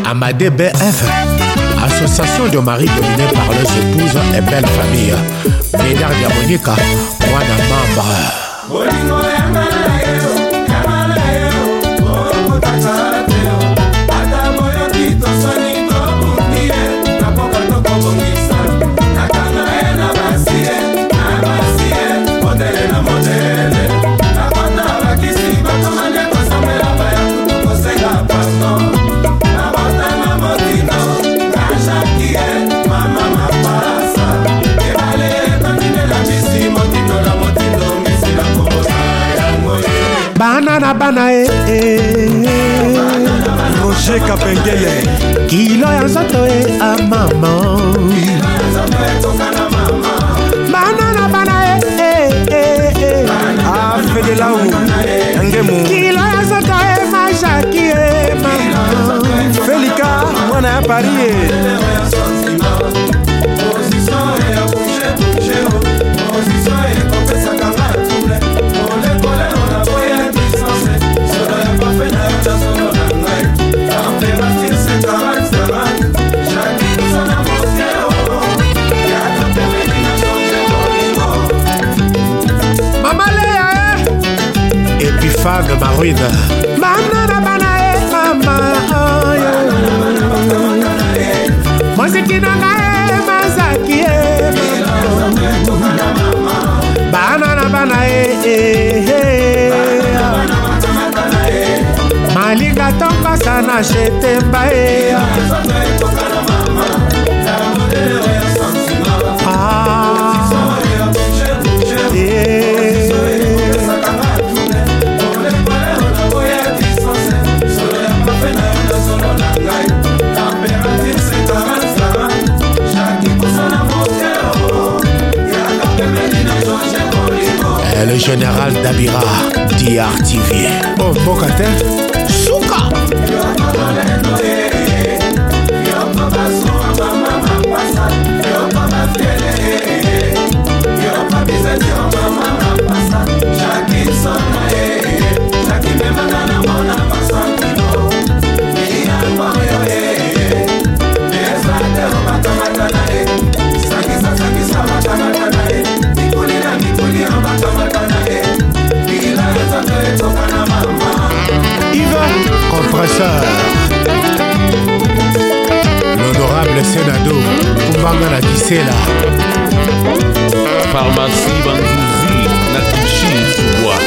Amadé BF, association de maris dominés par leurs épouses et belle famille. Médard Diamonica, moi d'un membre. Banana bana Roger Kapengele kilo ya nzoto a maman. Banana bana Fedelau Ngemu kilo ya nzoto majaki maman. Felika mwana ya Paris. Femme marine banana bana mama mosiki nanga mazaki banana bana malinga tokosa na shetemba le général Dabira, DRTV. Oh, Bokate Souka l'honorable Senado Kumbanga na Gisela Pharmacie Banzuzi na Kishi Subwa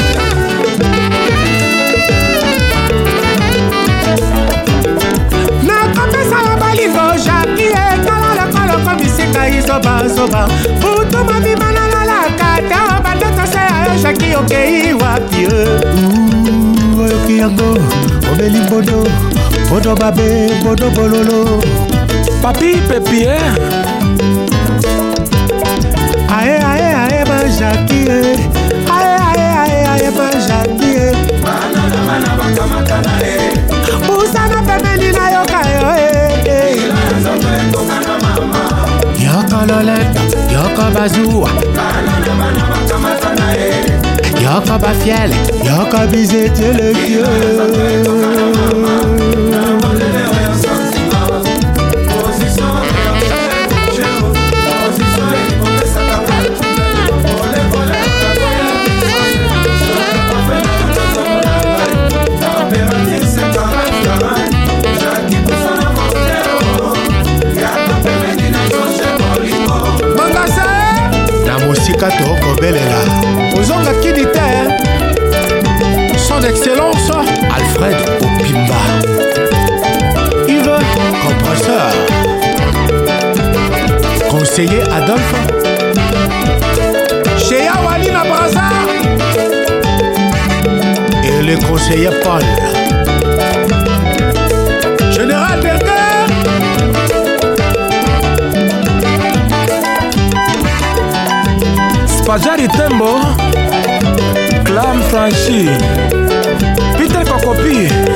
na kopesa la balingo Jackie kala la kolo komisika izoba Futu mabimana na la kata Bandeta se ayo Jackie okei wapi Oyoki yango Omeli mbodo Bodo babe, bodo bololo Papi Pepie Ae ma Jackie Ae ma Jackie Banana bakamatana Usana pemeli na yoka yo Yoko lolenda, yoko bazua Banana bakamatana Yoko bafiele, yoko bizete le kieu Mosika toko belela Ozonga kidite Son excellence Alfred Opimba Yves Compresseur Conseiller Adolphe Chéa Walina Braza Et le conseiller Paul Général Berger Pajari Tembo Clam Franchi Peter Kokopi